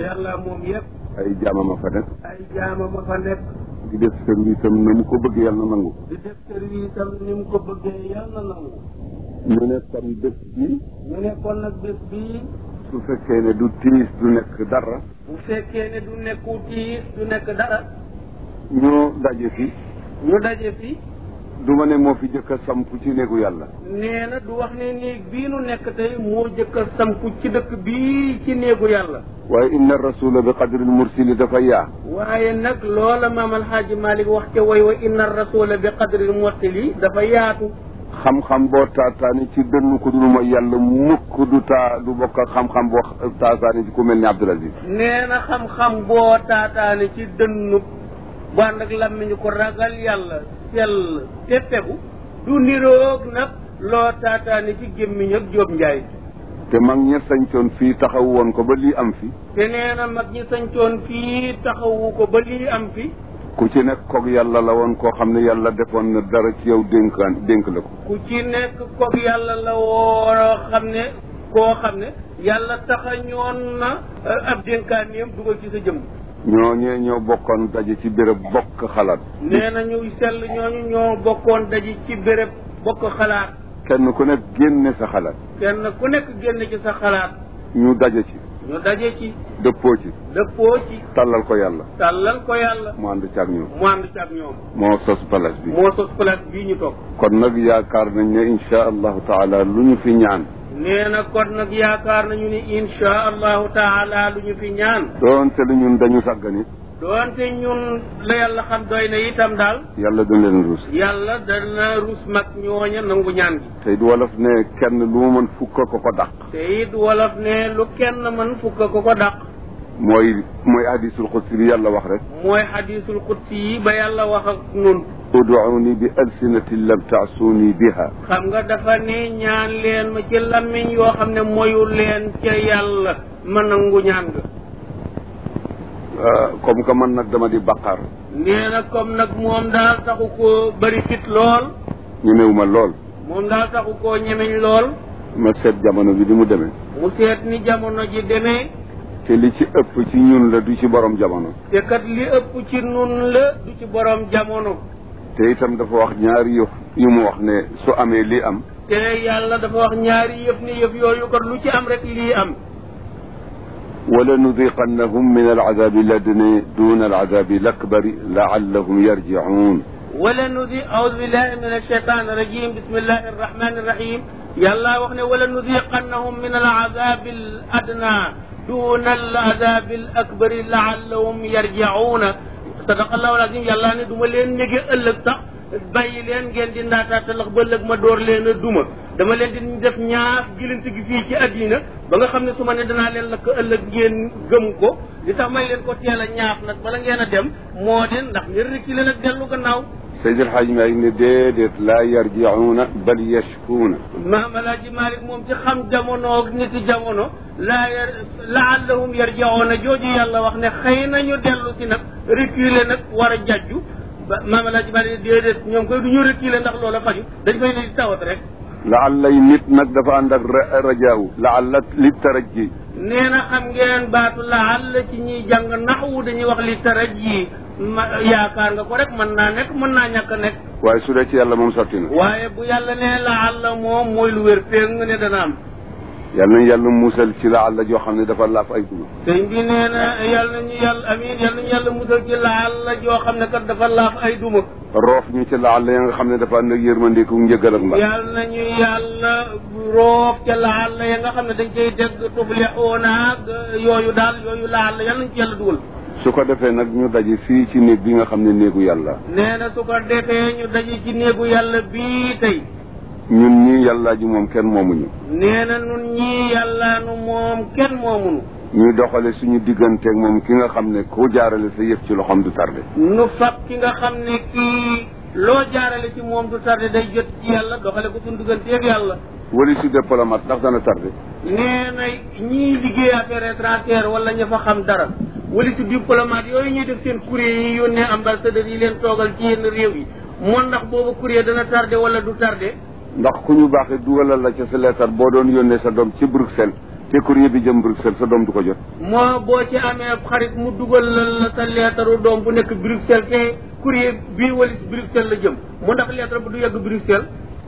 yàlla moom yëpp. ay jaamam a fa nekk. ay jaamam a fa nekk. di def service am na mu ko bëgg yàlla nangu. di def service am ni mu ko bëggee yàlla nangu. ñu ne kon bés bi. ñu ne kon nag bés bii. su fekkee ne du tiis du nekk dara. bu fekkee ne du nekku tiis du nekk dara. ñu daje fi. ñu daje fi. du ma ne moo fi jëkk a samp ci néegu yàlla. nee na du wax ne néeg bii nu nekk tey moo jëkk a sampu ci dëkk bii ci néegu yàlla. waaye inna rasula bi qadril mursili dafa yaa. waaye nag loola maam alxaaji Malick wax ca way wa inna rasula bi qadril mursili dafa yaatu. xam-xam boo taataani ci dënnu ko dul mooy yàlla mukk du bokk ak xam-xam boo taataani ci ku mel ni Abdul Aziz. nee na xam-xam boo taataani ci dënnu bu ànd ak làmmiñu ko ragal yàlla sell te tegu du niroog nag loo taataani ci gémmiñ ak Jóob Njaay. te mag ña sañcoon fii taxaw woon ko ba lii am fi. te nee na mag ñi sañcoon fii taxawu ko ba lii am fi. ku ci nekk koog yàlla la woon koo xam ne yàlla defoon na dara ci yow dénk la ko. ku ci nekk koog yàlla la woon koo xam ne yàlla taxañoon na ab dénkaaneem dugal ci sa jëmm. ñooñee ñoo bokkoon daje ci béréb bokk xalaat. nee na ñuy sell ñooñu ñoo bokkoon daje ci béréb bokk xalaat. kenn ku nekk génne sa xalaat. kenn ku nekk génne ci sa xalaat. ñu daje ci. ñu daje ci. dëppoo ci. dëppoo ci. tàllal ko yàlla. tàllal ko yàlla. mu ànd ci ak ñoom. mu ànd ci ak ñoom. moo sos place bi. moo sos place bii ñu toog. kon nag yaakaar nañ ne insha allahu taala lu ñu fi ñaan. nee na kon nag yaakaar nañu ni insha allahu taala lu ñu fi ñaan. doonte lu ñun dañu sàggani. doonte ñun la yàlla xam doy na itam daal. yàlla dana leen rus. yàlla dana rus mag ñooña nangu ñaan gi. te it wolof ne kenn lu mu mën fukk ko ko dàq. te it wolof ne lu kenn mën fukk ko ko dàq. mooy hadisul qudsi bi yàlla wax rek. mooy hadisul qudsi yi ba yàlla wax ak nun. ud'uuni bi alsinatin lam ta'suuni biha. xam nga dafa ne ñaan leen ma ci làmmiñ yoo xam ne moyu leen ca yàlla ma nangu ñaan nga. comme que man nag dama di baqaar. nee na comme nag moom daal taxu koo bëri fit lool. ñemewuma lool. moom daal taxu koo ñemeñ lool. ma seet jamono bi di mu demee. mu seet ni jamono ji demee. te li ci ëpp ci ñun la du ci borom jamono. te kat li ëpp ci nun la du ci borom jamono. te itam dafa wax ñaari yëf yu mu wax ne su amee lii am. te yàlla dafa wax ñaari yëf ni yëf yooyu kat lu ci am rek lii am. wala nudiqannahum min aladabi ladni duna aladabi lakbari laallahum yarjiun. wala audu billahi min alcheytan irajim bismillahi arrahmani irrahim yàlla wax ne wala nudiqannahum min aladabi al adna duna aladabi al akbari laallahum yarjiuna. sadaqallahu alazim yàlla ne duma leen nege ëllëg sax bàyyi leen ngeen di ndaataatalax ba ëllëg ma door leen a duma dama leen di def ñaaf gilante gi fii ci addina ba nga xam ne su ma ne danaa leen lakk ëllëg ngeen gëm ko li tax may leen ko teel a ñaaf nag bala ngeen a dem moo di ndax ngeen rekkile nag dellu gannaaw. Seydi El Hadji Malick ne déedéet laa yarjiuna bal yashkuuna. Maam El Hadji Malick moom ci xam jamono niti jamono laallahum yarjiuna jooju yàlla wax ne xëy nañu dellu si nag reculer nag war a jajju Maam El Hadji Malick déedéet ñoom koy du ñu reculer ndax loola faju dañ koy ne di tawat rek. laallay nit nag dafa ànd ak rajaaw laalla li tarajji. nee na xam ngeen baatu laal ci ñiy jàng naxwu dañuy wax li tarajji yaakaar nga ko rek mën naa nekk mën naa ñàkk a nekk. waaye su dee ci yàlla moom sotti na. waaye bu yàlla nee laal moom mooy lu wér péng ne dana am. yàlla nañu yàlla musal ci laal joo xam ne dafa laaf ay duma. sëñ bi nee na yàlla nañu yàlla amiin yàlla nañu yàlla musal ci laal joo xam ne kat dafa laaf ay duma. roof ñu ci laal ya nga xam ne dafa ànd ak yërmande ku njëgal ak mbaa. yàlla nañu yàlla roof ca laal ya nga xam ne dañ koy dégg tuflixuuna ak yooyu daal yooyu laal yàlla nañu ci yàlla dugal. su ko defee nag ñu daje fii ci néeg bi nga xam ne néegu yàlla. nee na su ko defee ñu daje ci néegu yàlla bii tey. ñun ñii yàllaa ji moom kenn moomuñu. nee na ñun ñii yàllaa nu moom kenn moomuñu. ñuy doxale suñu digganteeg moom ki nga xam ne ku jaarale sa yëf ci loxoom du tardé. nu fab ki nga xam ne kii loo jaarale ci moom du tardé day jot ci yàlla doxale ko suñu digganteeg yàlla. wala si diplomate ndax dana tardé. nee na ñii liggéey affaire étrangère wala ña fa xam dara wala si diplomate yooyu ñuy def seen courrier yi yónnee ambassadeur yi leen toogal ci yenn réew yi moom ndax boobu courrier dana tardé wala du tardé. ndax ku ñu baaxee dugalal la ca sa leetar boo doon yónnee sa doom ci Bruxelles te courrier bi jëm Bruxelles sa doom du ko jot. moo boo ci amee xarit mu dugal la sa leetaru doom bu nekk Bruxelles te courrier bii walis Bruxelles la jëm mu ndax lettre bu du yegg Bruxelles.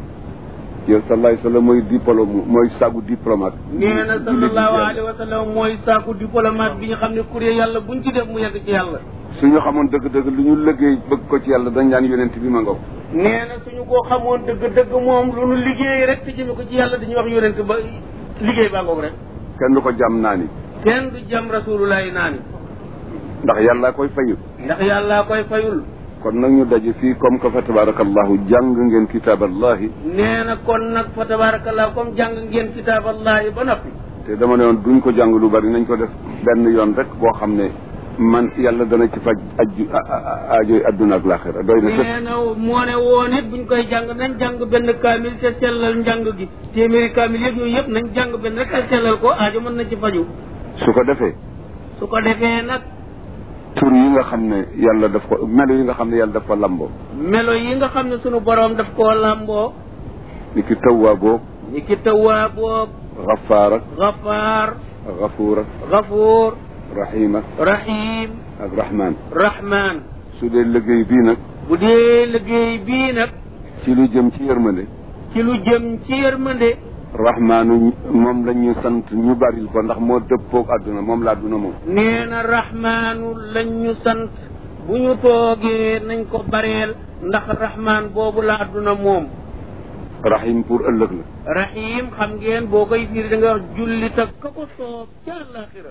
yow sallallahu alayhi wa sallam mooy diplôme mooy sagu diplomate. nee na sallallahu alayhi wa sallam mooy sagu diplomate bi nga xam ne courrier yàlla buñ ci def mu yegg ci yàlla. suñu xamoon dëgg-dëgg lu ñu liggéey bëgg ko ci yàlla dañ naan yonent bi ma ngaw. nee na suñu koo xamoon dëgg-dëgg moom lu nu liggéey rek te jëme ko ci yàlla dañuy wax yonent ba liggéey baa ngoog rek. kenn du ko jam naa ni. kenn du jam rasulullahi naa ni. ndax yàllaa koy fayul. ndax yàllaa koy fayul. kon nag ñu daje fii comme que fa tabarakallahu jàng ngeen kitaaballahi. nee na kon nag fa tabarakallahu comme jàng ngeen kitaaballahi ba noppi. te dama ne woon duñ ko jàng lu bari nañ ko def benn yoon rek boo xam ne man yàlla dana ci faj aajoy adduna ak laaxira doy na. nee na moo ne woon it buñ koy jàng nañ jàng benn kaamil te sellal njàng gi téeméeri kaamil yëpp yooyu yëpp nañ jàng benn rek te sellal ko aajo mën na ci faju. su ko defee. su ko defee nag. tur yi nga xam ne yàlla daf ko melo yi nga xam ne yàlla daf ko lamboo. melo yi nga xam ne sunu boroom daf koo lamboo. ni ki tawwaaboo. ni ki tawwaaboo. gafaar ak. gafaar. gafuur ak. gafuur. rahim ak. rahim. ak rahman. rahman. su dee liggéey bii nag. bu dee liggéey bii nag. ci lu jëm ci yërmande. ci lu jëm ci yërmande. rahmaanu moom la ñu sant ñu baril ko ndax moo dëppoog àdduna moom la àdduna moom. nee na rahmaanu lañ ñu sant bu ñu toogee nañ ko bareel ndax rahmaan boobu la àdduna moom. rahim pour ëllëg la. rahim xam ngeen boo koy firi da nga wax jullit ak ka ko soob ca àllaaxira.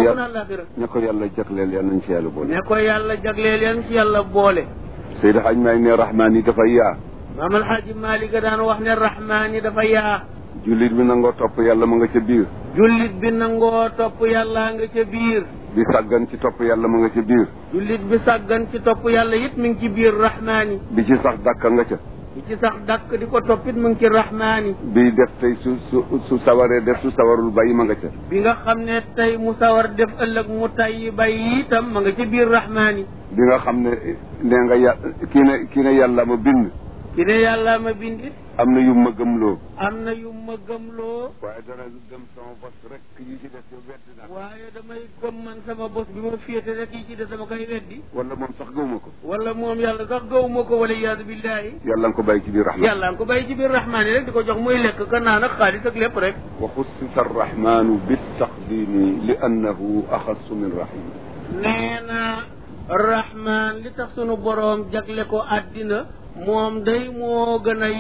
ña ko yàlla jagleel yal nañ ci yàlla boole. ña ko yàlla jagleel yal nañ ci yàlla boole. Seydi Hadj Maalik ne rahmaan yi dafa yaa. Maam Alxaaji Maalik daan wax ne rahmaan yi dafa yaa. jullit bi nangoo topp yàlla ma nga ca biir. jullit bi nangoo topp yàlla nga ca biir. bi sàggan ci topp yàlla ma nga ca biir. jullit bi sàggan ci topp yàlla it mi ngi ci biir rahmaani. bi ci sax dàkka nga ca. bi ci sax dàkk di ko toppit mu ngi ci rahmaani. bi def tey su sawaree def su sawarul bàyyi ma nga ca. bi nga xam ne tey mu sawar def ëllëg mu tayyi bàyyi itam ma nga ca biir rahmaani. bi nga xam ne nee nga kii ne yàlla ma bind. ki ne yàlla ma bindi. am na yu ma gëmloo. am na yu ma gëmloo. waaye dana gëm sama bos rek yi ci des yow weddi naa. waaye damay gëm man sama bos bi ma féete rek yi ci des dama koy weddi. wala moom sax gëwuma ko. wala moom yàlla sax gëwuma ko wala iyaadu billahi. yàlla nga ko bàyyi ci biir rahmaan. yàlla nga ko bàyyi ci biir rahmaan yi rek di ko jox muy lekk ka naan ak xaalis ak lépp rek. wa xussisa arrahmanu bitaqdimi li annahu axassu min rahim. nee na rahmaan li tax sunu boroom jagle ko àddina moom day moo gën a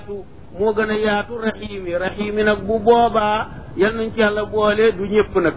yaatu rahim yi nag bu boobaa yal nañ ci yàlla boole du ñëpp nag.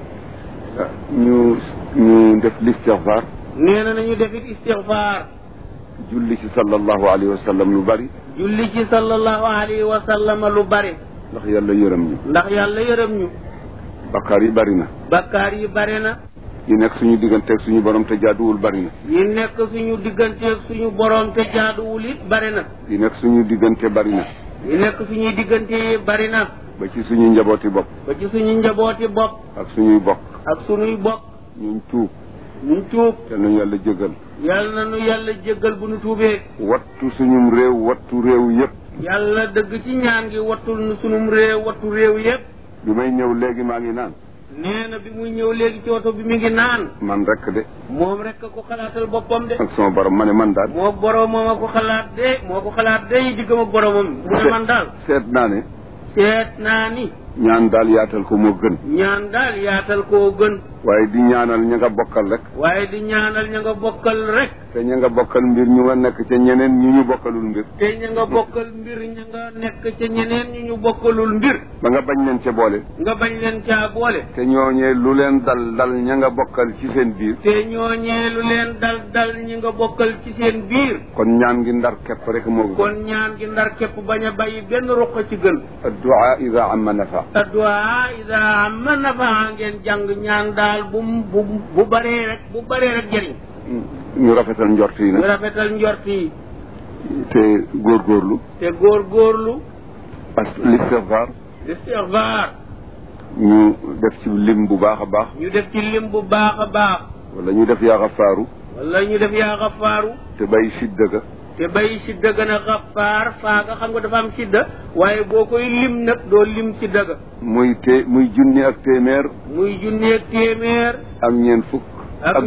ñu def listixfaar. nee na nañu defit istixfaar. julli ci sallallahu alayhi wa sallam lu bari. julli ci sallallahu alayhi wa sallam lu bari. ndax yàlla yërëm ñu. ndax yàlla yërëm ñu. bakkaar yi bari na. bakkaar yi bari na. yi nekk suñu digganteeg suñu borom te jaaduwul bari na. yi nekk suñu digganteeg suñu borom te jaaduwul it bari na. yi nekk suñu diggante bari na. yi nekk suñuy diggante bari na. ba ci suñu njabooti bopp. ba ci suñu njabooti bopp. ak suñuy bokk. ak suñuy bokk. ñuñ tuub. te nañu yàlla jéggal. yàlla nañu yàlla jéggal bu nu tuubee. wattu suñum réew wattu réew yëpp. yàlla dëgg ci ñaan gi wattul nu sunum réew wattu réew yëpp. bi may ñëw léegi maa ngi naan. nee na bi muy ñëw léegi ci oto bi mi ngi naan. man rek de. moom rek ko xalaatal boppam de. ak sama borom ma ne man daal. moo boromam a ko xalaat de diggam ak boromam. mu ne man daal. seet naa ni. ñaan daal yaatal ko moo gën. ñaan daal yaatal koo gën. waaye di ñaanal ña nga bokkal rek. te ña nga bokkal mbir ñu nga nekk ca ñeneen ñu ñu bokkalul mbir. te ña nga bokkal mbir ña nga nekk ca ñeneen ñu bokkalul mbir. ba nga bañ leen ca boole. nga bañ leen caa boole. te ñooñee lu leen dal ña nga bokkal ci seen biir. te ñooñee lu leen dal ñi nga bokkal ci seen biir. kon ñaan gi ndar képp rek moo gën. kon ñaan gi ndar képp bañ a bàyyi benn ruq ci gën. addu'a ida amma nafa. addu'a ida amma nafa ngeen jàng ñaan daal bu baree rek jëriñ. ñu rafetal njort yi nag. te góorgóorlu. listixfaar. ñu def ci lim bu baax a baax. wala ñu def yaa xafaaru. te bàyyi sidda ga. te bay sidda gën a xafaar faa nga xam nga dafa am sidda waaye boo koy lim nag doo lim sidda ga muy junni ak téeméer muy junni ak téeméer ak ñeent fukk ak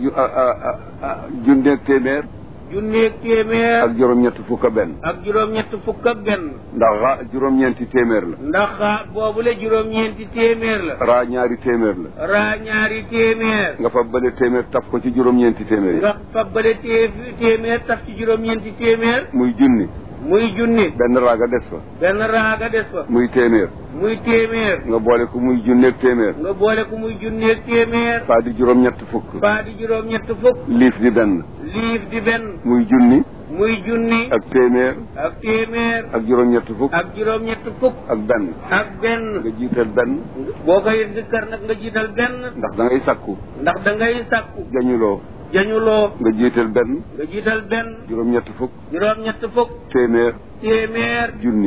junni ak téeméer junni ak téeméer ak juróom-ñett fukk ak benn ak juróom-ñett fukk ak benn ndax juróom-ñeenti téeméer la ndax boobu la juróom-ñeenti téeméer la raa ñaari téeméer la raa ñaari téeméer nga fa bële téeméer taf ko ci juróom-ñeenti téeméer yi nga fa bële téeméer taf ci juróom-ñeenti téeméer muy junni benn raaga des fa benn raaga des fa muy téeméer nga boole ko muy junneeg téeméer nga boole ko muy junneeg téeméer faa di juróom-ñett fukk liif di benn muy junni ak téeméer ak juróom-ñett fukk ak benn nga jiital benn boo koy zikkar nag nga jiital benn ndax da ngay sakku jañuloo nga jiital benn juróom-ñett fukk téeméer junni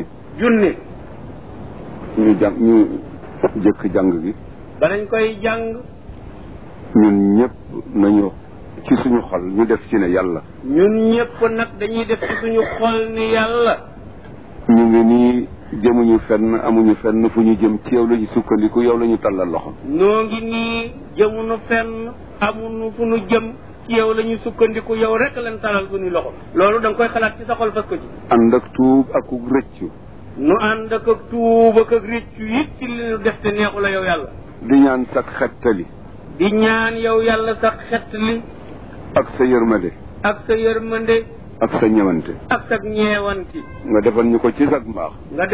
ñu jëkk jàng gi balañ koy jàng ñun ñëpp nañu ci suñu xol ñu def ci ne yàlla ñun ñëpp nag dañuy def ci suñu xol ni yàlla ñu ngi nii jëmuñu fenn amuñu fenn fu ñu jëm ci yow la ñu sukkandiku yow la ñu tàllal loxo noo ngi nii jëmuñu fenn amuñu fu ñu jëm ci yow la ñu sukkandiku yow rek lañ talal suñuy loxo loolu da nga koy xalaat ci sa xol fas ko ci ànd ak tuub ak rëccu nu ànd ak tuub ak rëccu it ci li ñu def te neexu la yow yàlla di ñaan sax xettali di ñaan yow yàlla sax xettali ak sa yërmande ak sa ñëwante ak sa ñeewanti nga defal ñu ko ci sag mbaax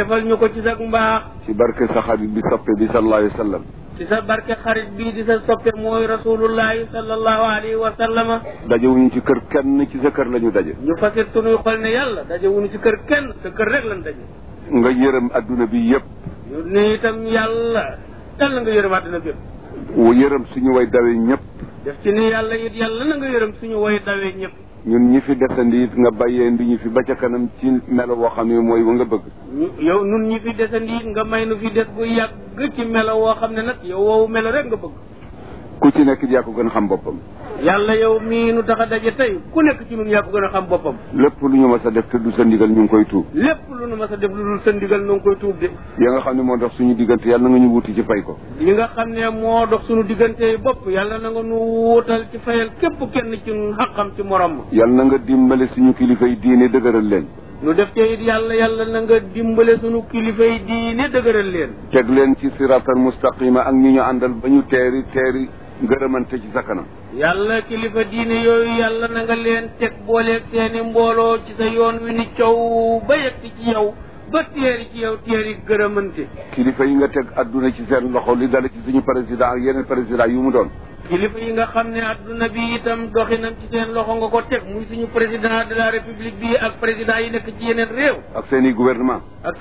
ci barke sa xarit bi soppe bi sallallahu alayhi wa sallam ci sa barke xarit bii di sa soppe mooy rasulullahi sallallahu alayhi wa sallama dajewuñu ci kër kenn ci sa kër la ñu daje ñu fasit sunuy xol ne yàlla dajewuñu ci kër kenn sa kër rek lañ daje nga yërëm adduna bi yëpp ñu ne itam yàlla yàlla nga yërëm adduna bi yëpp yërëm suñu way dawe ñëpp def ci ni yàlla it yàlla na nga yërëm suñu way dawe ñëpp ñun ñi fi desandi it nga bàyyee ndi ñu fi ba ca kanam ci melo woo xam ne mooy wa nga bëgg yow nun ñi fi desandi it nga may nu fi des bu yàgg ci melo woo xam ne nag yow woowu melo rek nga bëgg ku ci nekk yaa ko gën a xam boppam yàlla yow mii nu tax a daje tey ku nekk ci nun yaa ko gën a xam boppam lépp lu ñu mas a def te du sa ndigal ñu ngi koy tuub lépp lu ñu mas a def lu dul sa ndigal ñu ngi koy tuub de ya nga xam ne moo dox suñu diggante yàlla na nga ñu wuti ci fay ko li nga xam ne moo dox suñu diggante bopp yàlla na nga nu wuutal ci fayal képp kenn ci nun xaqam ci morom ma yàlla na nga dimbale suñu kilifay diine dëgëral leen nu def ci it yàlla na nga dimbale suñu kilifay diine dëgëral leen teg leen ci siraatal mustaqima ak ñi ñu àndal ba ñu teeri ngërëmante ci sa kanam yàlla kilifa diine yooyu yàlla na nga leen teg booleeg seeni mbooloo ci sa yoon wi ni coow ba yegsi ci yow ba teeri ci yow teeri gërëmante kilifa yi nga teg adduna ci seen loxo li dala ci suñu président ak yeneen président yu mu doon kilifa yi nga xam ne adduna bi itam doxinam ci seen loxo nga ko teg muy suñu président de la république bi ak président yi nekk ci yeneen réew ak seen i gouvernement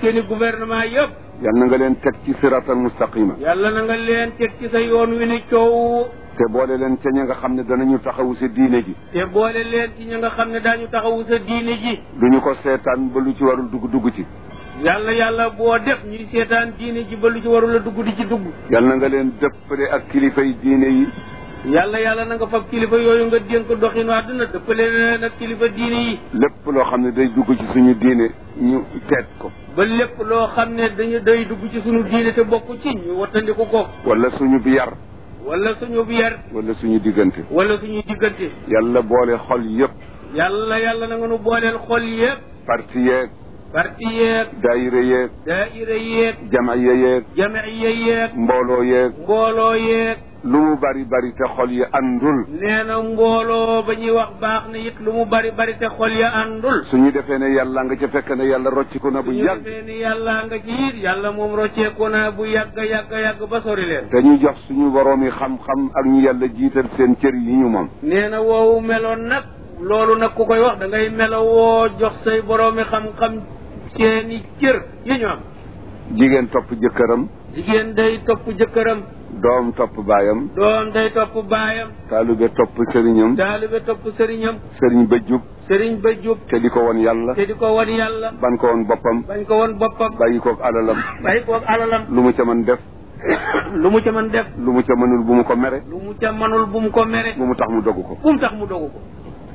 yëpp yàlla na nga leen teg ci siraatal mustaqima yàlla na nga leen teg ci sa yoon wi ni coow te boole leen ca ña nga xam ne danañu taxawu sa diine ji te boole leen ci ña nga xam ne daañu taxawu sa diine ji duñu ko seetaan ba lu ci warul dugg ci yàlla boo def ñuy seetaan diine ji ba lu ci warul a dugg di ci dugg yàlla na nga leen dëppale ak kilifay diine yi yàlla na nga fab kilifa yooyu nga dénk doxinu àdduna dëppale leen ak kilifa diine yi lépp loo xam ne day dugg ci suñu diine ñu teet ko ba lépp loo xam ne day dugg ci suñu diine te bokk ci ñu wattandiku ko wala suñu yar wala suñu diggante yàlla boole xol yëpp yàlla na nga nu booleel xol yëpp parti yeeg daayira yeeg jamiya yeeg mbooloo yeeg lu mu bari te xol yi àndul nee na mbooloo ba ñuy wax baax na it lu mu bari te xol yi àndul suñu defee ne yàlla nga ca fekk ne yàlla rocciku na bu yàgg suñu defee ne yàlla nga ci it yàlla moom rocceeku na bu yàgg ba sori leen te ñu jox suñu boroomi xam-xam ak ñu yàlla jiital seen cër yi ñu moom nee na woowu meloon nag loolu nag ku koy wax da ngay melowoo jox say boroomi xam-xam seeni cër yi ñu am jigéen topp jëkkëram jigéen day topp jëkkëram doom topp baayam taalibe topp sëriñam sëriñ ba jub te di ko won yàlla ban ko won boppam bàyyi koog alalam lu mu ca mën def lu mu ca mënul bu mu ko mere bu mu tax mu dogu ko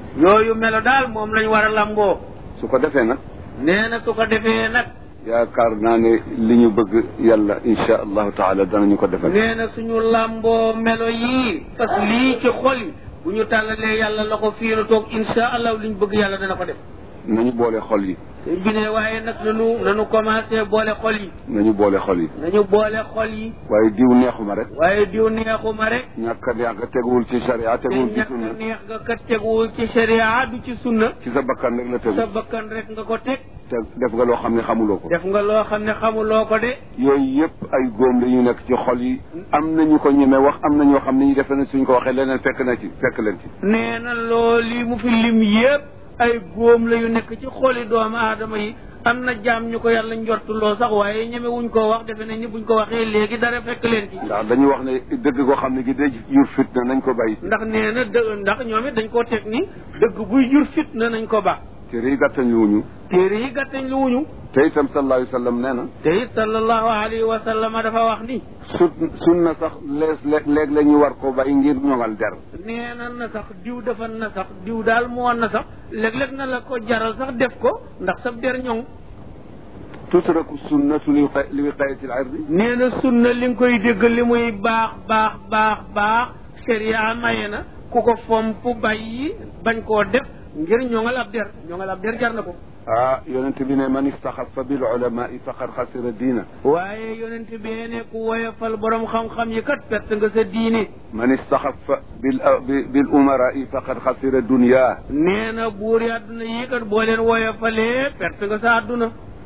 yooyu melo daal moom lañ war a lamboo. su ko defee nag. nee na su ko defee nag. yaakaar naa ne li ñu bëgg yàlla insha allahu taala danañu ko defal. nee na suñu lamboo melo yii parce que lii ci xol yi bu ñu tàllalee yàlla la ko fii nu toog insha allah liñ bëgg yàlla dana ko def. nañu boole xol yi. sëñ bi ne waaye nag nanu commencé boole xol yi. nañu boole xol yi. nañu boole xol yi. waaye diw neexuma rek. waaye diw neexuma rek. ñàkk a neex nga teguwul ci sharia teguwul ci sunna. ñàkk a neex nga kat teguwul ci sharia du ci sunna. ci sa bakkan rek la tegu. sa bakkan rek nga ko teg. te def nga loo xam ne xamuloo ko. def nga loo xam ne xamuloo ko de. yooyu yëpp ay góom la ñu nekk ci xol yi. am na ñu ko ñeme wax am na ñoo xam ne ñu defe ne suñ ko waxee leneen fekk leen ci. nee na loolu mu fi lim yëpp ay góom la yu nekk ci xoli doomu aadama yi. am na jaam ñu ko yàlla njortuloo sax waaye ñeme wuñ ko wax defe nañ ni buñ ko waxee léegi dara fekk leen ci. ndax dañuy wax ne dëgg koo xam ne gi day jur fitna nañ ko bàyyi. ndax nee na ndax ñoom it dañ koo teg ni dëgg buy jur fitna nañ ko baax. téere yi gàttañ lu wuñu. te itam sallallahu alayhi wa sallam nee na. te it sallallahu alayhi wa sallam dafa wax ni. sunna sax léeg la ñu war ko bàyyi ngir ñoŋal der. nee na sax diw dafa na sax diw daal moo na sax léeg-léeg na la ko jaral sax def ko ndax sa der ñoŋ. tutraku sunnatu li wiqayatil irdi. nee na sunna li nga koy dégg li muy baax sharia maye na ku ko fomp bàyyi bañ koo def ngir ñoŋal ab der jar na ko. yonent bi ne man istaxafa bil ulamai faqad xasira diina. waaye yonent bi ne ku woyofal borom xam-xam yi kat perte nga sa diine. man istaxafa bil umarai faqad xasira dunya. nee na buur yi àdduna yi kat boo leen woyofalee perte nga sa àdduna.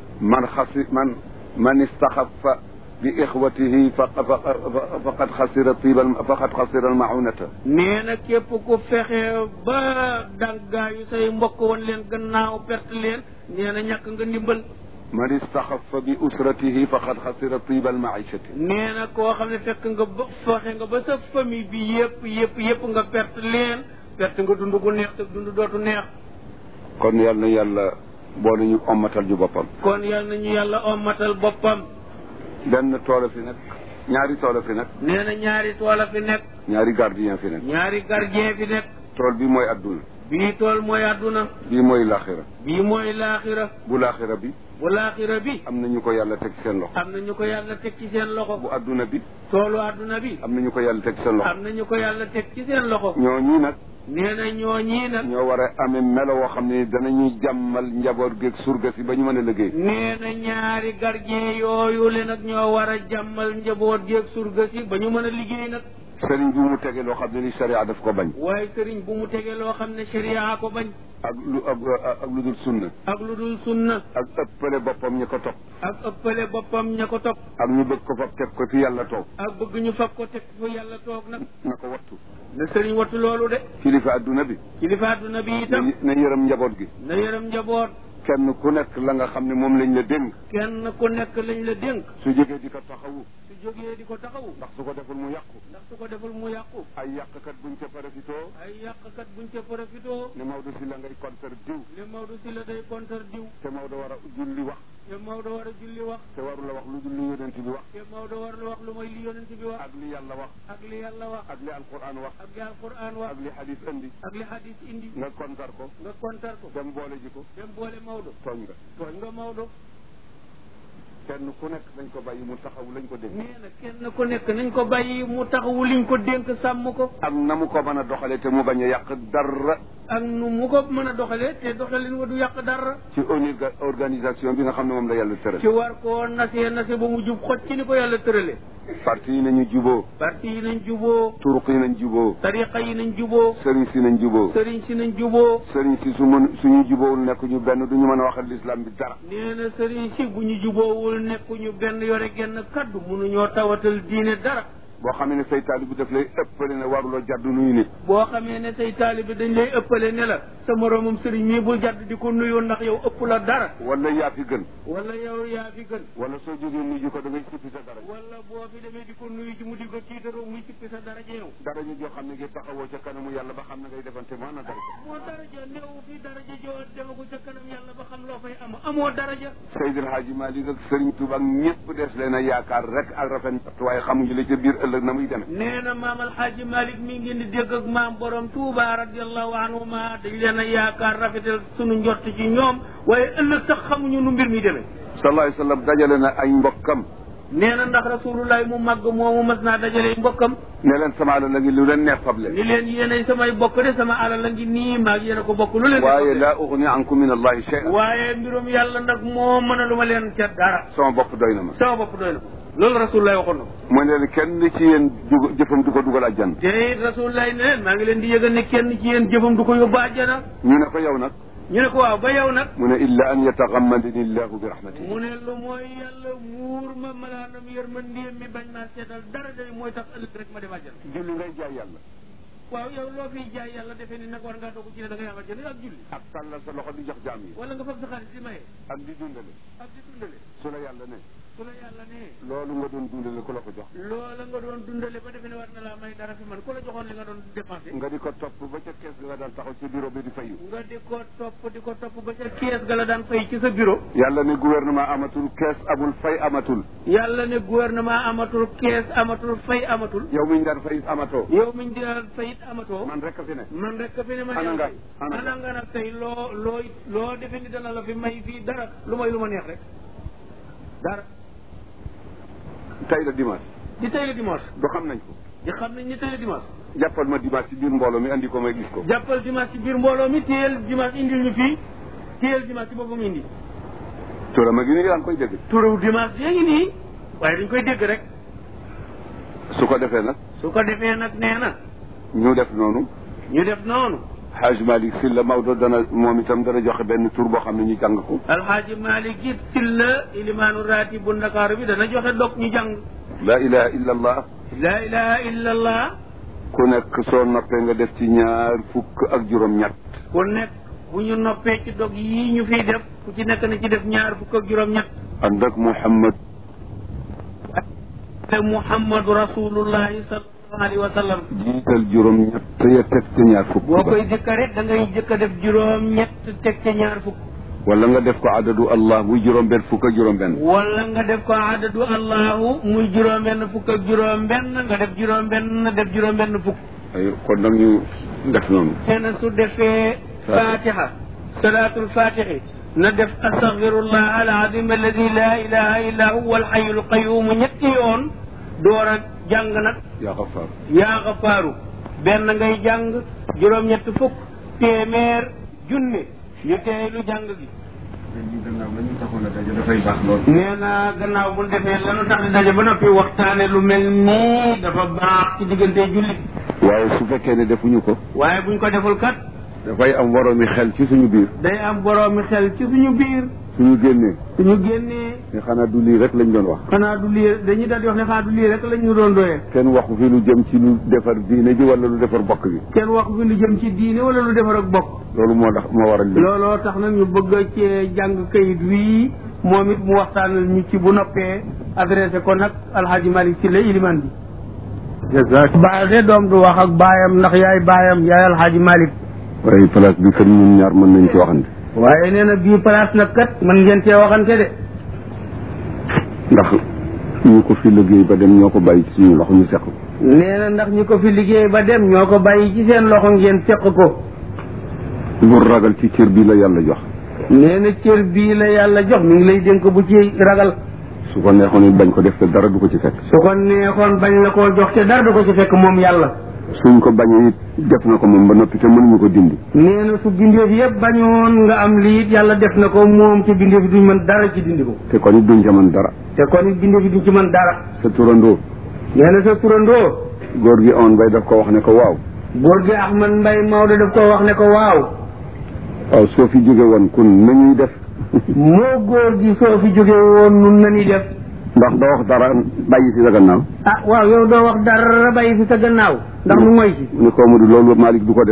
man istaxafa bi ixwatihi faqad xasira almaunata. nee na képp ku fexe ba dàggaayu say mbokk woon leen gannaaw perte leen nee na ñàkk nga ndimbal. man istaxafa bi usratihi faqad xasira tiba almaishati. nee na koo xam ne fexe nga ba sa famille bi yëpp nga perte leen perte nga dund gu neex te dund dootu neex. kon yal na yàlla boo nañu ommatal ju boppam. kon yal nañu yàlla ommatal boppam. benn toola fi nekk ñaari toola fi nekk. nee na ñaari toola fi nekk. ñaari gardien fi nekk. ñaari gardien fi nekk. tool bi mooy adduna. bii tool mooy adduna. bii mooy laaxira. bii mooy laaxira. bu laaxira bi. bu laaxira bi. am na ñu ko yàlla teg ci seen loxo. am na ñu ko yàlla teg ci seen loxo. bu adduna bi. toolu adduna bi. am na ñu ko yàlla teg ci seen loxo. am na ñu ko yàlla teg ci seen loxo. ñooñu nag. nee na ñooñii nag. ñoo war a amee melo woo xam ne danañuy jàmmal njaboot geeg surga si ba ñu mën a liggéey. nee na ñaari gardien yooyu le nag ñoo war a jàmmal njaboot geeg surga si ba ñu mën a liggéey nag. sëriñ bu mu tege loo xam ne ni sharia daf ko bañ. waaye sëriñ bu mu tege loo xam ne sharia ko bañ. ak lu dul sunna. ak lu dul sunna. ak ëppale boppam ña ko topp. ak ëppale boppam ña ko topp. ak ñu bëgg ko fab teg ko fi yàlla toog. ak bëgg ñu fab ko teg fi yàlla toog nag. na ko wattu. na sëriñ wattu loolu de. kilifa adduna bi. kilifa adduna bi itam. na yërëm njaboot gi. na yërëm njaboot. kenn ku nekk la nga xam ne moom lañ la dénk. kenn ku nekk lañ la dénk. su jógee di ko taxawu. jógee di ko taxawu. ndax su ko deful mu yàqu. ay yàqkat buñ ca profitoo. ne Maodo si la ngay kontar diw. ne Maodo si la day kontar diw. te Maodo war a julli wax. te Maodo war a julli wax. te warula wax lu dul li yonent bi wax. te Maodo warula wax lu mooy li yonent bi wax. ak li yàlla wax. ak li yàlla wax. ak li alquran wax. ak li alquran wax. ak li hadis indi. ak li hadis indi. nga kontar ko. dem boole ji ko. dem boole Maodo. tooñ nga Maodo. kenn ku nekk nañ ko bàyyi mu taxawu lañ ko dénk. nee na kenn ku nekk nañ ko bàyyi mu taxawu liñ ko dénk sàmm ko. ak na mu ko mën a doxalee te mu bañ a yàq dara. ak nu mu ko mën a doxalee te doxalin wa du yàq dara. ci organisation bi nga xam ne moom la yàlla tëral. ci war koo nase ba mu jub xoj ci ni ko yàlla tëralee. parti yi nañu juboo. parti yi nañ juboo. turuq yi nañ juboo. tariqa yi nañ juboo. sëriñ si nañ juboo. sëriñ si suñu juboowul nekk ñu benn du ñu mën a waxal l'islam bi dara. nee na sëriñ si bu ñu juboowul nekk ñu benn yore genn kaddu mënuñoo tawatal diine dara. boo xamee ne say taalibe daf lay ëppale ne waruloo jàdd nuyu nit. boo xamee ne say taalibe dañ lay ëppale ne la sa moroomam sëriñ mii bul jàdd di ko nuyu ndax yow ëpp la dara. wala yaa fi gën. wala yow yaa fi gën. wala soo jógee nuyu ko da ngay sippi sa daraja. wala boo fi demee di ko nuyu ji mu di ko tiitaroo muy sippi sa daraja yow. daraja joo xam ne ngi taxawoo ca kanamu yàlla ba xam ne ngay defante maanaam daraja. moo daraja néew fi daraja joo dema ko ca kanam yàlla ba xam loo fay am amoo daraja. Seydil Hadji Malick ak Serigne Touba ak ñëpp des leen a yaakaar rek ak rafet waaye xamuñu la ca biir ëllëg ëllëg na muy demee. nee na maam Alxaaji Malik mi ngi di dégg ak maam borom Touba radiyallahu anhuma dañ leen a yaakaar rafetal sunu njort ci ñoom waaye ëllëg sax xamuñu nu mbir mi demee. sallallahu alayhi wa sallam dajale na ay mbokkam. nee na ndax rasulullah mu màgg moomu mas naa dajale mbokkam. ne leen sama alal la ngi lu leen neex fable. ni leen yéenay samay bokk de sama alal la ngi nii maag yéen a ko bokk lu leen. waaye laa ugni ankum min allahi shay'an. waaye mbirum yàlla nag moo mën a lu ma leen ca dara. sama bopp doy na ma. sama bopp doy na ma loolu rasulullah waxoon na ko. mu ne leen kenn ci yéen jëfam du ko dugal àjjana. te it rasulullah ne leen maa ngi leen di yëgal ne kenn ci yéen jëfam du ko yóbbu àjjana. ñu ne ko yow nag. ñu ne ko waaw ba yow nag. mu ne illa an yataxammadani llahu bi rahmatihi. mu ne lu mooy yàlla muur ma malaanam yërmandeem mi bañ maa seetal dara day mooy tax ëllëg rek ma dem àjjana. julli ngay jaay yàlla. waaw yow loo fiy jaay yàlla defee ni nag war ngaa doog ci ne da ngay am àjjana ak julli. ak tàllal sa loxo di jox jaam yi. wala nga fab sa xaalis di maye. ak di dundale. ak di dundale. su la yàlla ne. su la yàlla ne. loolu nga doon dundale ku la ko jox. loola nga doon dundale ba defe ne war na laa may dara fi man ku la joxoon li nga doon dépensé. nga di ko topp ba ca kees ga nga daan taxaw ci bureau bi di fayu. nga di ko topp ba ca kees ga la daan fay ci sa bureau. yàlla ne gouvernement amatul kees amul fay amatul. yàlla ne gouvernement amatul kees amatul fay amatul. yow mi ñu daan fay amatoo. yow mi ñu daan fayit amatoo. man rek a fi ne. man rek a fi ne ma. ana nga nag tey loo defe ni dana la fi may fii dara lu may lu ma neex rek dara. tey la dimanche. di tey la dimanche. du xam nañ ko. di xam nañ ni tey la dimanche. jàppal ma dimanche ci biir mbooloo mi andi ko may gis ko. jàppal dimanche ci biir mbooloo mi téyel dimanche indil ñu fii téyel dimanche ci boppam indi. turam a ngi nii yaa ngi koy dégg. turu dimanche yaa ngi nii waaye dañ koy dégg rek. su ko defee nag. su ko defee nag nee na. ñu def noonu. ñu def noonu. Hadj Malick Sylla Maodo dana moom itam dana joxe benn tur boo xam ne ñu jàng ko. Alhaji Malick it Sylla ilimaanu raati bu Ndakaaru bi dana joxe dog ñu jàng. la ilaha illa allah. la ilaha illa allah. ku nekk soo noppee nga def ci ñaar fukk ak juróom-ñett. ku nekk bu ñu noppee ci dog yii ñu fiy def ku ci nekk na ci def ñaar fukk ak juróom-ñett. ànd ak Muhammadu rasulullahi sallallahu alayhi wa sallam. jiital juróom-ñett ya teg ca ñaar fukk. boo koy jëkkarit da ngay jëkk a def juróom-ñett teg ca ñaar fukk. wala nga def ko adadu allah muy juróom-benn fukk ak juróom-benn. wala nga def ko adadu allahu muy juróom-benn fukk ak juróom-benn nga def juróom-benn fukk. ay kon nag ñu def noonu. nee na su defee. fatiha salaatul fatihi na def astaghfirullah alazim alladi la ilaha illa huwa alhayyul qayyum ñetti yoon door a jàng nag. yaa xafaaru benn ngay jàng juróom-ñett fukk téeméer junne ñu teelu jàng gi. nee na gannaaw bu defee lanu tax di daje ba noppi waxtaane lu mel nii dafa baax ci diggante jullit. waaye su fekkee ne defuñu ko. waaye buñ ko deful kat. dafay am boroomi xel ci suñu biir. day am boroomi xel ci suñu biir. suñu génnee. ne xanaa du lii rek lañ doon wax. xanaa du lii dañuy daal di wax ne xanaa du lii rek lañ ñu doon doyee. kenn waxu fi lu jëm ci lu defar diine ji wala lu defar bokk bi. kenn waxu fi lu jëm ci diine wala lu defar ak bokk. loolu moo waral lii. looloo tax nag ñu bëgg cee jàng kayit wii moom it mu waxtaanal ñu ci bu noppee adressé ko nag Alhaji Malick Sylla iliman bi. baaxee doom du wax ak baayam ndax yaay baayam yaay Alhaji Malick. waaye place bi kër ñun ñaar mën nañ ci waxante. waaye nee na bii place nag kat mën ngeen cee waxante de. ndax ñu ko fi liggéey ba dem ñoo ko bàyyi ci suñu loxo ñu seq ko. nee na ndax ñu ko fi liggéey ba dem ñoo ko bàyyi ci seen loxo ngeen seq ko. bu ragal ci cër bii la yàlla jox. nee na cër bii la yàlla jox mi ngi lay dénk bu ci ragal. su ko neexoon it bañ ko def te dara du ko ci fekk. su ko neexoon bañ la koo jox te dara du ko ci fekk moom yàlla. suñ ko bañee it def na ko moom ba noppi te mënuñu ko dindi. nee na su bindeef yëpp bañoon nga am lii yàlla def na ko moom ci bindeef yi duñ mën dara ci dindi ko. te kon it duñ ca mën dara. te kon it bindeef yi duñ ci mën dara. sa turandoo. nee na sa turandoo. góor gi on bay daf ko wax ne ko waaw. góor gi Ahmad Mbay Maodo daf ko wax ne ko waaw. waaw soo fi jóge woon kun nañuy def. moo góor gi soo fi jóge woon nun nañuy def. ndax doo wax dara bàyyi si sa gannaaw. ah waaw yow doo wax dara bàyyi si sa gannaaw. ndax mu mooy ci. mu ne ko Amadou loolu Malick du ko def.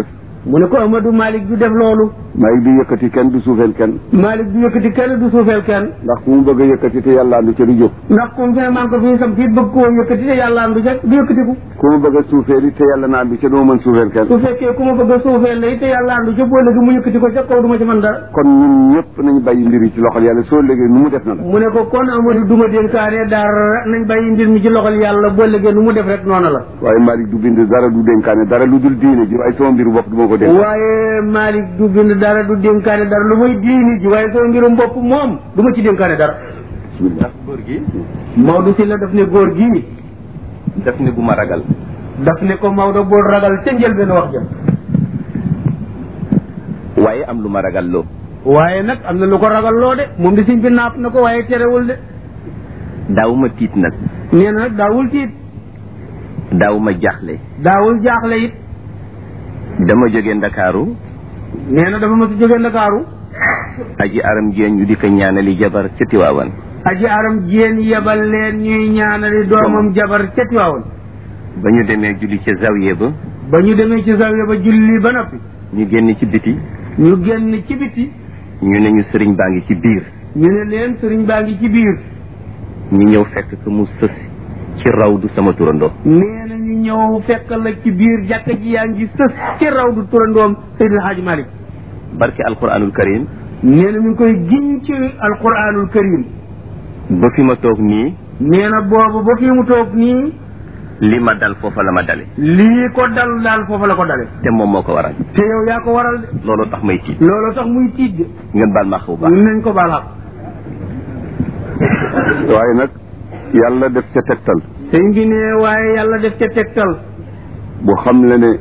mu ne ko Amadou Malick du def loolu. Malick du yëkkati kenn du suufeel kenn. Malick du yëkkati kenn du suufeel kenn. ndax ku mu bëgg a yëkkati te yàlla andu ca du jóg. ndax comme fi maa ngi ko fi sam fii bëgg koo yëkkati te yàlla andu ca du yëkkatiku. ku mu bëgg a suufeel it te yàlla na andu ca doo mën suufeel kenn. su fekkee ku ma bëgg a suufeel la it te yàlla andu ca boo léegi mu yëkkati ko ca kaw du ma ci mën dara. kon ñun ñëpp nañu bàyyi mbir yi ci loxol yàlla soo léegi nu mu def na la. mu ne ko kon Amadou duma dénkaane dara nañ bàyyi mbir mi ci loxol yàlla boo léegi nu mu def rek noonu la. waaye Malick du bind dara du dénkaane dara lu dul diine ji waaye sama mbiru bopp du ma ko dénk. waaye Malick du bind dara du dénkaane dara lu muy diini ji waaye sama mbirum bopp moom du ma ci dénkaane dara. bismillah góor gi. Maodo si la daf ne góor gi. daf ne bu ma ragal. daf ne ko Maodo bul ragal ca njëlbeen wax ja. waaye am lu ma ragal loo. waaye nag am na lu ko ragal loo de moom di siñ bi naap na ko waaye terewul de. daawuma tiit nag. nee na nag daawul tiit. daawuma jaaxle. daawul jaaxle it. dama jóge Ndakaaru. nee na dafa mos a jóge Ndakaaru. aji aram jéen ñu di ko ñaanali jabar ca Tiwaawan. aji aram jéen yebal leen ñuy ñaanali doomam jabar ca Tiwaawan. ba ñu demee julli ca zawiye ba. ba ñu demee ci zawiye ba julli ba noppi. ñu génn ci biti. ñu génn ci biti. ñu ne ñu sëriñ baa ngi ci biir. ñu ne leen sëriñ baa ngi ci biir. ñu ñëw fekk ko mu sës ci rawdu sama turandoo. nee na ñu ñëw fekk la ci biir jàkka ji yaa ngi sës ci rawdu turandoom Seydil Hadji Malick. barke alquranul karim. nee na mi ngi koy giñ ci alquranul karim. ba fi ma toog nii. nee na boobu ba fi mu toog nii. li ma dal foofa la ma dale. lii ko dal daal foofa la ko dale. te moom moo ko waral. te yow yaa ko waral de. loolu tax may tiit. loolu tax muy tiit de. ngeen baal ma xaw baax. nañ ko baal xaq. waaye nag yàlla def ca tegtal. sëñ bi ne waaye yàlla def ca tegtal. bu xam le ne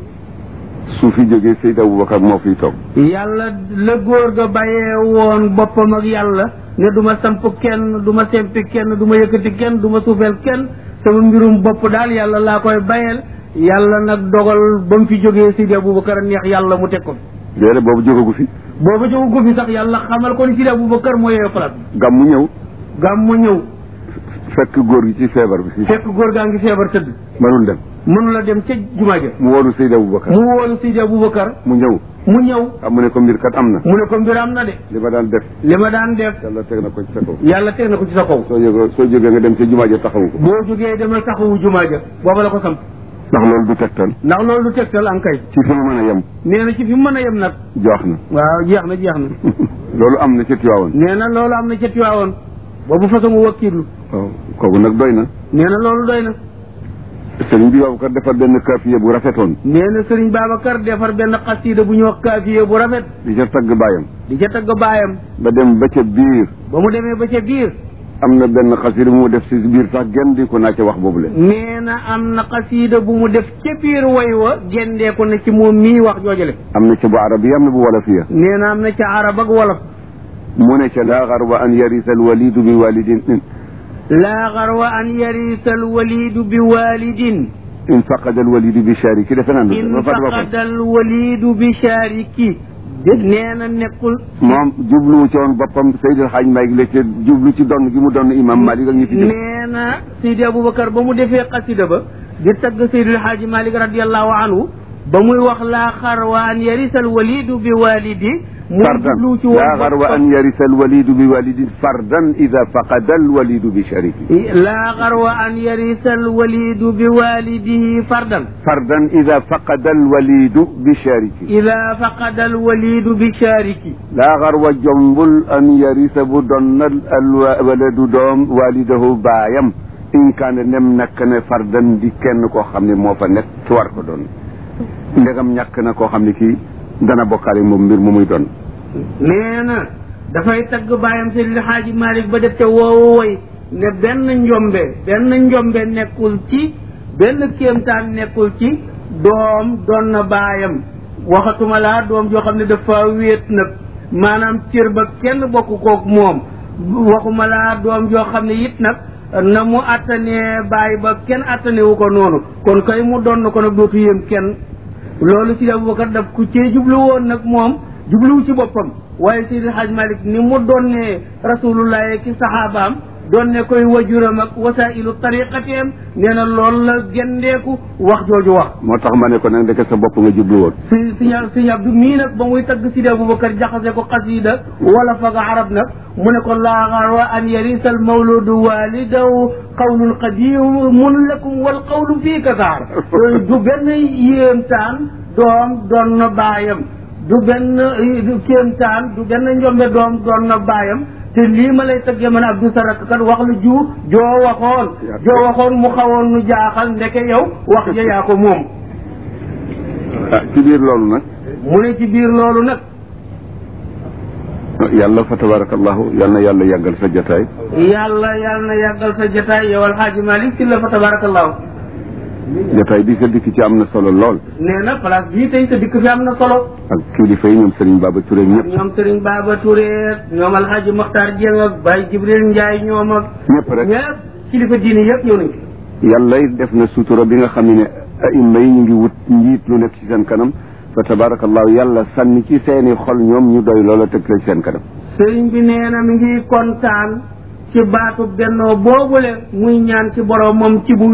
su fi jógee Seyd Aboubacar moo fiy toog. yàlla la góor ga bàyyee woon boppam ak yàlla ne du ma samp kenn du ma sempi kenn du ma yëkkati kenn du ma suufeel kenn sama mbirum bopp daal yàlla laa koy bàyyeel. yàlla nag dogal ba mu fi jógee Seydi Aboubacar neex yàlla mu teg ko. déedéet boobu jógagu fi. boobu jógagu fi sax yàlla xamal ko ni Seydi Aboubacar moo yee place bi. gàmmu ñëw. gàmmu ñëw. fekk góor gi ci feebar bi. fekk góor gaa ngi feebar tëdd. mënul dem. mënu la dem ca jumaa ja. mu woolu Seydi Aboubacar. mu woolu Seydi Aboubacar. mu ñëw. mu ñëw. mu ne ko mbir kat am na. mu ne ko mbir am na de. li ma daan def. li ma daan def. yàlla teg na ko ci sa kaw. yàlla teg na ko ci sa kaw. soo jógee nga dem ca jumaa ja taxawu ko. boo jógee demal taxawu jumaa ja booba la ko samp. ndax loolu du tegtal. ndax loolu du tegtal an kay. ci fi mu mën a yem. nee na ci fi mu mën a yem nag. jox na. waaw jeex na jeex na. loolu am na ca Tiwaawoon. nee na loolu am na ca Tiwaawoon. boobu façon mu wakkiirlu. waaw kooku nag doy na. nee na loolu doy na. sëriñ bi Babacar defar benn kaafiye bu rafetoon. nee na sëriñ Babacar defar benn xasida bu ñuy wax kaafiye bu rafet. di ca tagg baayam. di ca tagg baayam. ba dem ba ca biir. ba mu demee ba ca biir. am na benn xasida bu mu def ci biir sax genn di ko naa ca wax boobu le. nee na am na xasida bu mu def ca biir way wa gendeeku na ci moom mii wax joojale. am na ca bu arab yi am na bu wolofiya. nee na am na ca arab ak wolof. mu ne ca laa garwa an yarisa alwalidu bi walidin. laa garwa an yarisa alwalidu bi walidin. in faqada alwalidu bi shariki defe naa. in faqada alwalidu bi shariki. nee na nekkul. moom jubluwu ci woon boppam Seydil Hadj Malick la ca jublu ci donn gi mu donn imam Malick ak ñi fi. nee na Seydi Aboubacar ba mu defee xasida ba di tagg Seydil Hadj Malick radiyallahu anhu ba muy wax laa xarwa an yarisa alwalidu bi walidi. fardan laa xarwa an yarisa alwalidu bi walidin fardan ida faqada alwalidu bi shariki. laa xarwa an yarisa alwalidu bi walidihi fardan. fardan ida faqada alwalidu bi shariki. ida faqada alwalidu bi shariki. laa xarwa jombul an yarisa bu donnal alwaladu doom walidahu baayam in kaane nem nekk ne fardan di kenn koo xam ne moo fa nekk ci war ko doon ndegam ñàkk na koo xam ne kii dana bokkaale moom mbir mu muy doon. nee na dafay tagg baayam Seydil Hadji Malick ba def ca woowu woy ne benn njombe nekkul ci benn kéemtaan nekkul ci doom doon na baayam waxatuma laa doom joo xam ne dafa wéet nag maanaam cër ba kenn bokk kook moom waxuma laa doom joo xam ne it nag na mu attanee baay ba kenn attanewu ko noonu kon kay mu doon na ko nag dootu yéem kenn loolu Seydi Aboubacar daf ku cee jublu woon nag moom jubluwu ci boppam waaye Seydi Hadj Malick ni mu doonne rasulullah ki saxaabaam doonne koy wajuram ak wasailu tariqateem nee na loolu la gendeeku wax jooju wax. moo tax ma ne ko nag ndeke sa bopp nga jublu woon. sëñ Abdou mii nag ba muy tagg Sidi Aboubacar jaxase ko xasida wala faga arab nag mu ne ko laaxarwa an yarisal mawludu walidaw qawlul qadim mun lakum wal qawlu fii kasaar du benn yéemtaan doom doon na baayam du benn kéemtaan du benn njombe doom doon na baayam te lii ma lay tëggee man Abdou Sarak kat wax lu joo waxoon mu xawoon nu jaaxal ndeke yow wax ja yaa ko moom. ci biir loolu nag. mu ne ci biir loolu nag. yàlla fa tabarakallahu yal na yàlla yàggal sa jotaay. yal na yàggal sa jotaay yow Alxaaji Malick si la fa tabarakallahu. jotaay bi sa dikk ci am na solo lool. nee na place bii tey sa dikk fi am na solo. ak kilifa yi ñoom Serigne Baba Touré ñëpp. ñoom Serigne Baba Touré ñoom Alxaaji Mokhtar Dieng ak Baye Jibril Ndiaye ñoom ak. ñëpp rek ñëpp kilifa diine yëpp ñëw nañ fi. yàlla def na sutura bi nga xam ne aïma yi ñu ngi wut njiit lu nekk ci seen kanam fa tabarakallahu yàlla sànni ci seeni xol ñoom ñu doy loola teg la ci seen kanam. sëriñ bi nee na mi ngi kontaan ci baatu bennoo boobule muy ñaan ci borom moom ci bu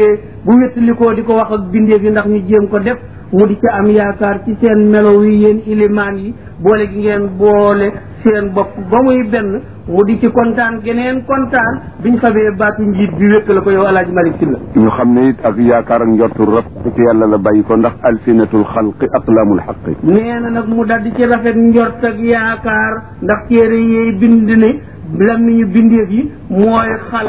wéttalikoo di ko wax ak bindeef yi ndax ñu jéem ko def mu di ci am yaakaar ci seen melo yi yéen ilimaan yi boole gi ngeen boole seen bopp ba muy benn mu di ci kontaan geneen kontaan biñ xamee baatu njiit bi wékk la ko yow Alaaji Malick Sylla ñu xam ne it ak yaakaar ak njortu raf ci yàlla la bàyyi ko ndax alsinatul xalqi aqlamul xaqi nee na nag mu daldi ci rafet njort ak yaakaar ndax téere yi bind ne làmmiñu bindeef yi mooy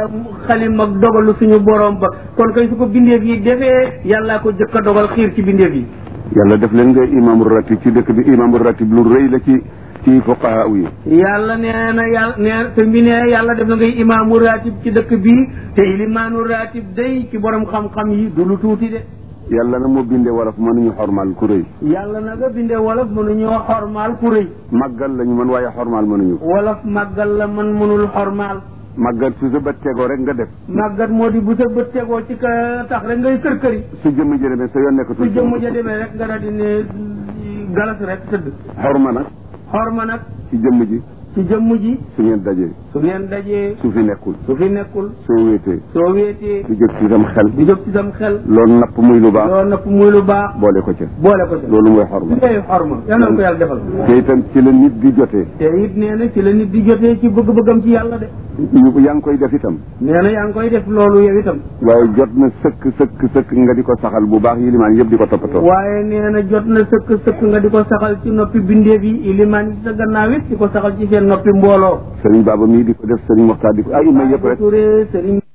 xalim ak dogalu suñu borom ba kon kay su ko bindeef yi defee yàllaa ko jëkk a dogal xiir ci bindeef yi yàlla def leen nga imaamu ratib ci dëkk bi imaamu ratib lu rëy la ci fuqaha yi yàlla nee na te bi ne yàlla def na ngay imaamu ratib ci dëkk bi te ilimaanu ratib day ci borom xam-xam yi du lu tuuti de yàlla na moo bindee wolof mënuñu xormaal ku rëy yàlla na nga bindee wolof mënuñoo xormaal ku rëy màggal lañu mën waaye xormaal mënuñu wolof màggal la man mënul xormaal màggat su sa bët tegoo rek nga def màggat moo di bu sa bët tegoo ci ka tax rek ngay kër këri su jëmm ja demee sa yoon nekkatul su jëmm ja demee rek nga daal di ne galas rek tëdd xorma nag ci jëmm ji su ngeen dajee su fi nekkul soo wéetee du jóg ci sam xel loolu napp muy lu baax boole ko ca loolu mooy xorma yal na ko yàlla defal te itam ci la nit di jotee te it nee na ci la nit di jotee ci bëgg-bëggam ci yàlla de yaa ngi koy def itam nee na yaa ngi koy def loolu yow itam waaye jot na sëkk nga di ko saxal bu baax yilimaan yëpp di ko toppatoo waaye nee na jot na sëkk nga di ko saxal ci noppi bindeef yi ilimaan yi sa gannaaw it di ko saxal ci seen noppi mbooloo Serigne Baba mii di ko def Serigne Mokhtar di ko ay ma yëpp rek